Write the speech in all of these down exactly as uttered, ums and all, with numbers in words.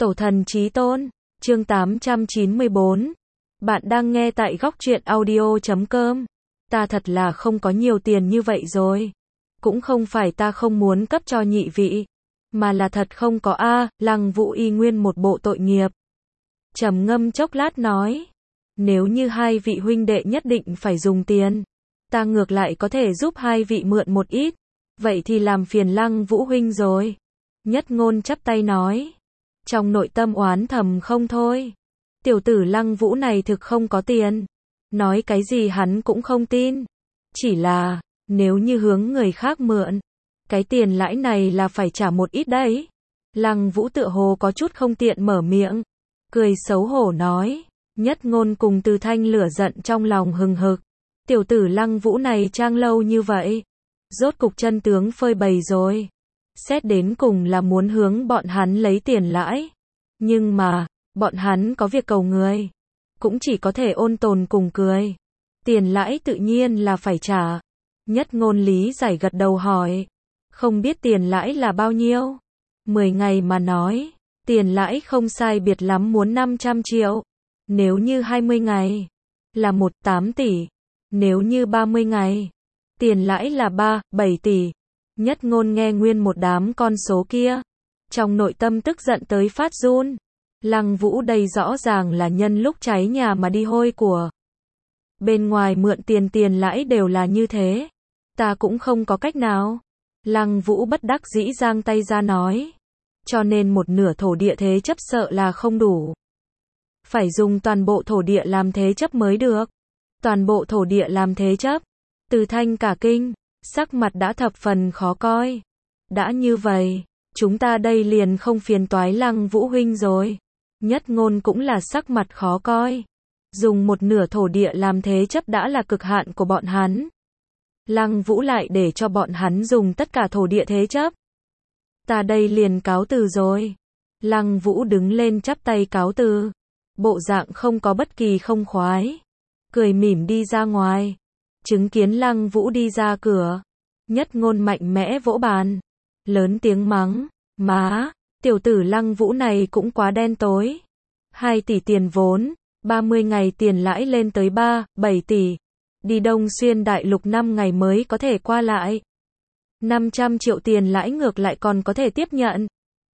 Tổ thần chí tôn, chương tám trăm chín mươi bốn. Bạn đang nghe tại góc truyện audio chấm com. Ta thật là không có nhiều tiền như vậy rồi. Cũng không phải ta không muốn cấp cho nhị vị, mà là thật không có a. Lăng Vũ y nguyên một bộ tội nghiệp. Trầm ngâm chốc lát nói, nếu như hai vị huynh đệ nhất định phải dùng tiền, ta ngược lại có thể giúp hai vị mượn một ít, vậy thì làm phiền Lăng Vũ huynh rồi. Nhất Ngôn chắp tay nói, trong nội tâm oán thầm không thôi. Tiểu tử Lăng Vũ này thực không có tiền, nói cái gì hắn cũng không tin. Chỉ là, nếu như hướng người khác mượn, cái tiền lãi này là phải trả một ít đấy. Lăng Vũ tựa hồ có chút không tiện mở miệng, cười xấu hổ nói. Nhất Ngôn cùng Từ Thanh lửa giận trong lòng hừng hực. Tiểu tử Lăng Vũ này trang lâu như vậy, rốt cục chân tướng phơi bày rồi. Xét đến cùng là muốn hướng bọn hắn lấy tiền lãi. Nhưng mà, bọn hắn có việc cầu người, cũng chỉ có thể ôn tồn cùng cười. Tiền lãi tự nhiên là phải trả. Nhất Ngôn lý giải gật đầu hỏi, không biết tiền lãi là bao nhiêu? mười ngày mà nói, tiền lãi không sai biệt lắm muốn năm trăm triệu. Nếu như hai mươi ngày, là một phẩy tám tỷ. Nếu như ba mươi ngày, tiền lãi là ba phẩy bảy tỷ. Nhất Ngôn nghe nguyên một đám con số kia, trong nội tâm tức giận tới phát run. Lăng Vũ đây rõ ràng là nhân lúc cháy nhà mà đi hôi của. Bên ngoài mượn tiền tiền lãi đều là như thế, ta cũng không có cách nào. Lăng Vũ bất đắc dĩ giang tay ra nói, cho nên một nửa thổ địa thế chấp sợ là không đủ. Phải dùng toàn bộ thổ địa làm thế chấp mới được. Toàn bộ thổ địa làm thế chấp. Từ Thanh cả kinh, sắc mặt đã thập phần khó coi. Đã như vậy, chúng ta đây liền không phiền toái Lăng Vũ huynh rồi. Nhất Ngôn cũng là sắc mặt khó coi. Dùng một nửa thổ địa làm thế chấp đã là cực hạn của bọn hắn. Lăng Vũ lại để cho bọn hắn dùng tất cả thổ địa thế chấp. Ta đây liền cáo từ rồi. Lăng Vũ đứng lên chắp tay cáo từ. Bộ dạng không có bất kỳ không khoái. Cười mỉm đi ra ngoài. Chứng kiến Lăng Vũ đi ra cửa, Nhất Ngôn mạnh mẽ vỗ bàn, lớn tiếng mắng, má, tiểu tử Lăng Vũ này cũng quá đen tối. hai tỷ tiền vốn, ba mươi ngày tiền lãi lên tới ba phẩy bảy tỷ. Đi Đông Xuyên đại lục năm ngày mới có thể qua lại. năm trăm triệu tiền lãi ngược lại còn có thể tiếp nhận.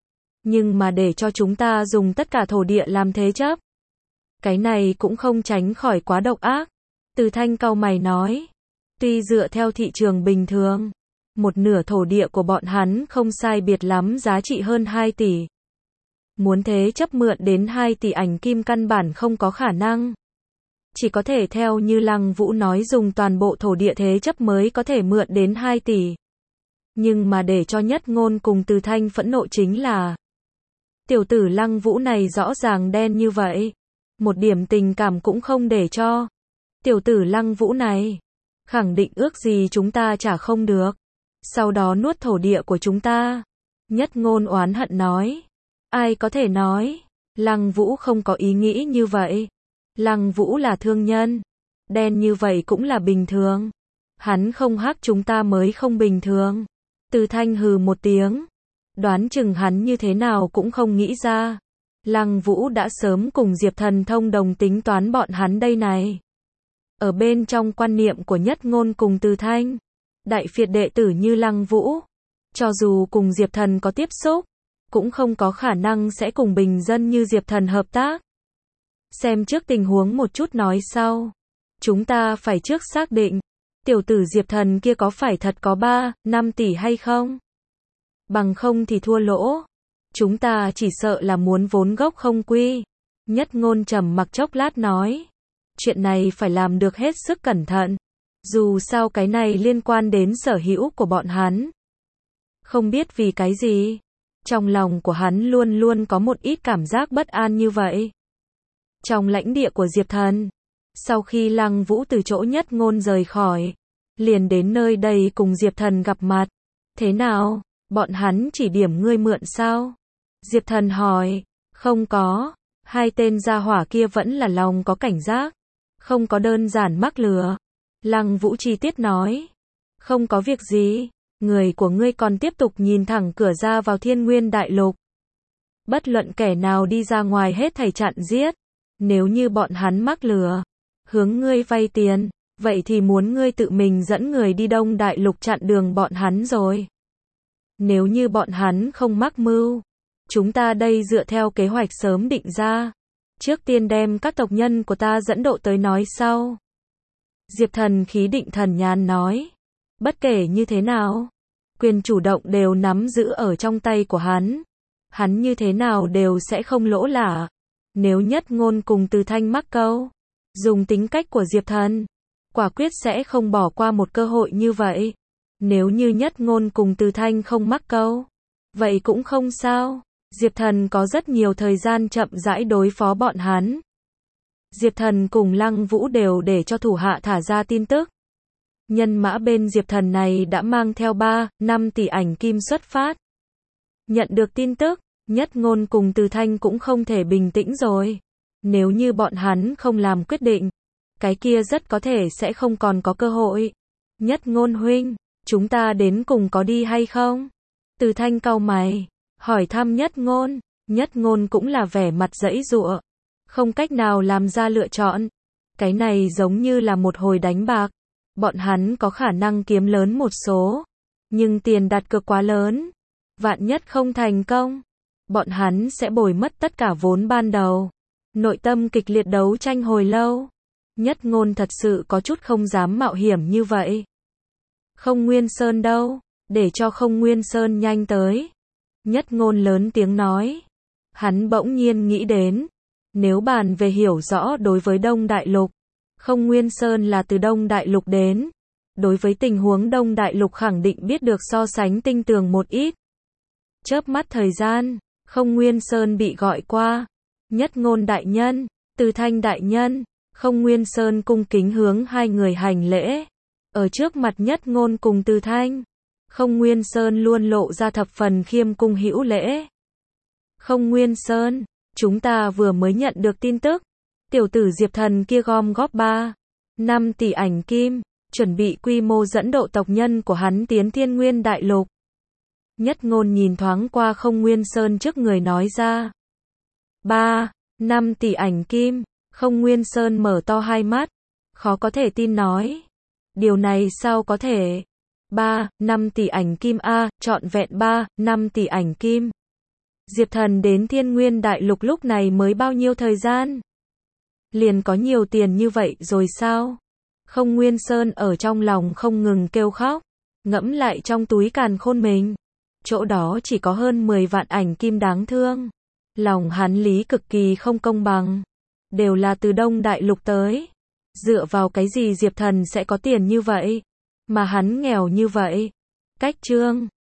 Nhưng mà để cho chúng ta dùng tất cả thổ địa làm thế chấp, cái này cũng không tránh khỏi quá độc ác. Từ Thanh cau mày nói, tuy dựa theo thị trường bình thường, một nửa thổ địa của bọn hắn không sai biệt lắm giá trị hơn hai tỷ. Muốn thế chấp mượn đến hai tỷ ảnh kim căn bản không có khả năng. Chỉ có thể theo như Lăng Vũ nói dùng toàn bộ thổ địa thế chấp mới có thể mượn đến hai tỷ. Nhưng mà để cho Nhất Ngôn cùng Từ Thanh phẫn nộ chính là, tiểu tử Lăng Vũ này rõ ràng đen như vậy, một điểm tình cảm cũng không để cho. Tiểu tử Lăng Vũ này, khẳng định ước gì chúng ta trả không được, sau đó nuốt thổ địa của chúng ta. Nhất Ngôn oán hận nói, ai có thể nói, Lăng Vũ không có ý nghĩ như vậy. Lăng Vũ là thương nhân, đen như vậy cũng là bình thường. Hắn không hắc chúng ta mới không bình thường. Từ Thanh hừ một tiếng, đoán chừng hắn như thế nào cũng không nghĩ ra. Lăng Vũ đã sớm cùng Diệp Thần thông đồng tính toán bọn hắn đây này. Ở bên trong quan niệm của Nhất Ngôn cùng Từ Thanh, đại phiệt đệ tử như Lăng Vũ, cho dù cùng Diệp Thần có tiếp xúc, cũng không có khả năng sẽ cùng bình dân như Diệp Thần hợp tác. Xem trước tình huống một chút nói sau. Chúng ta phải trước xác định, tiểu tử Diệp Thần kia có phải thật có ba, năm tỷ hay không? Bằng không thì thua lỗ. Chúng ta chỉ sợ là muốn vốn gốc không quy. Nhất Ngôn trầm mặc chốc lát nói, chuyện này phải làm được hết sức cẩn thận. Dù sao cái này liên quan đến sở hữu của bọn hắn. Không biết vì cái gì, trong lòng của hắn luôn luôn có một ít cảm giác bất an như vậy. Trong lãnh địa của Diệp Thần, sau khi Lăng Vũ từ chỗ Nhất Ngôn rời khỏi, liền đến nơi đây cùng Diệp Thần gặp mặt. Thế nào, bọn hắn chỉ điểm ngươi mượn sao? Diệp Thần hỏi, không có, hai tên gia hỏa kia vẫn là lòng có cảnh giác, không có đơn giản mắc lừa. Lăng Vũ chi tiết nói, không có việc gì, người của ngươi còn tiếp tục nhìn thẳng cửa ra vào Thiên Nguyên Đại Lục. Bất luận kẻ nào đi ra ngoài hết thảy chặn giết. Nếu như bọn hắn mắc lừa, hướng ngươi vay tiền, vậy thì muốn ngươi tự mình dẫn người đi Đông Đại Lục chặn đường bọn hắn rồi. Nếu như bọn hắn không mắc mưu, chúng ta đây dựa theo kế hoạch sớm định ra. Trước tiên đem các tộc nhân của ta dẫn độ tới nói sau. Diệp Thần khí định thần nhàn nói. Bất kể như thế nào, quyền chủ động đều nắm giữ ở trong tay của hắn. Hắn như thế nào đều sẽ không lỗ lã. Nếu Nhất Ngôn cùng Từ Thanh mắc câu, dùng tính cách của Diệp Thần, quả quyết sẽ không bỏ qua một cơ hội như vậy. Nếu như Nhất Ngôn cùng Từ Thanh không mắc câu, vậy cũng không sao. Diệp Thần có rất nhiều thời gian chậm rãi đối phó bọn hắn. Diệp Thần cùng Lăng Vũ đều để cho thủ hạ thả ra tin tức. Nhân mã bên Diệp Thần này đã mang theo ba, năm tỷ ảnh kim xuất phát. Nhận được tin tức, Nhất Ngôn cùng Từ Thanh cũng không thể bình tĩnh rồi. Nếu như bọn hắn không làm quyết định, cái kia rất có thể sẽ không còn có cơ hội. Nhất Ngôn huynh, chúng ta đến cùng có đi hay không? Từ Thanh cau mày, hỏi thăm Nhất Ngôn. Nhất Ngôn cũng là vẻ mặt giãy giụa, không cách nào làm ra lựa chọn. Cái này giống như là một hồi đánh bạc. Bọn hắn có khả năng kiếm lớn một số, nhưng tiền đặt cược quá lớn. Vạn nhất không thành công, bọn hắn sẽ bồi mất tất cả vốn ban đầu. Nội tâm kịch liệt đấu tranh hồi lâu. Nhất Ngôn thật sự có chút không dám mạo hiểm như vậy. Không Nguyên Sơn đâu, để cho Không Nguyên Sơn nhanh tới. Nhất Ngôn lớn tiếng nói. Hắn bỗng nhiên nghĩ đến, nếu bàn về hiểu rõ đối với Đông Đại Lục, Không Nguyên Sơn là từ Đông Đại Lục đến. Đối với tình huống Đông Đại Lục khẳng định biết được so sánh tinh tường một ít. Chớp mắt thời gian, Không Nguyên Sơn bị gọi qua. Nhất Ngôn đại nhân, Từ Thanh đại nhân. Không Nguyên Sơn cung kính hướng hai người hành lễ. Ở trước mặt Nhất Ngôn cùng Từ Thanh, Không Nguyên Sơn luôn lộ ra thập phần khiêm cung hữu lễ. Không Nguyên Sơn, chúng ta vừa mới nhận được tin tức. Tiểu tử Diệp Thần kia gom góp ba, năm tỷ ảnh kim, chuẩn bị quy mô dẫn độ tộc nhân của hắn tiến Thiên Nguyên Đại Lục. Nhất Ngôn nhìn thoáng qua Không Nguyên Sơn trước người nói ra. ba, năm tỷ ảnh kim. Không Nguyên Sơn mở to hai mắt, khó có thể tin nói. Điều này sao có thể? ba, năm tỷ ảnh kim a, trọn vẹn ba, năm tỷ ảnh kim. Diệp Thần đến Thiên Nguyên Đại Lục lúc này mới bao nhiêu thời gian? Liền có nhiều tiền như vậy rồi sao? Không Nguyên Sơn ở trong lòng không ngừng kêu khóc, ngẫm lại trong túi càn khôn mình. Chỗ đó chỉ có hơn mười vạn ảnh kim đáng thương. Lòng hắn lý cực kỳ không công bằng. Đều là từ Đông Đại Lục tới. Dựa vào cái gì Diệp Thần sẽ có tiền như vậy? Mà hắn nghèo như vậy. Cách chương